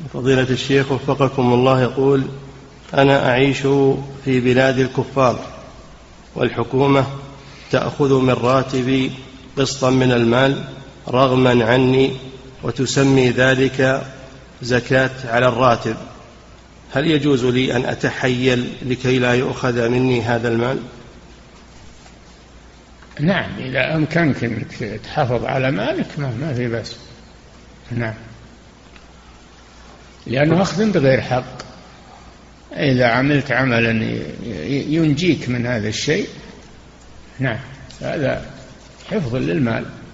فضيلة الشيخ وفقكم الله، يقول: أنا أعيش في بلاد الكفار، والحكومة تأخذ من راتبي قسطا من المال رغما عني، وتسمي ذلك زكاة على الراتب، هل يجوز لي أن أتحيل لكي لا يؤخذ مني هذا المال؟ نعم، إذا أمكنك أنك تحافظ على مالك ما في بأس. نعم، لأنه أخذ بغير حق. إذا عملت عملا ينجيك من هذا الشيء، نعم، هذا حفظ للمال.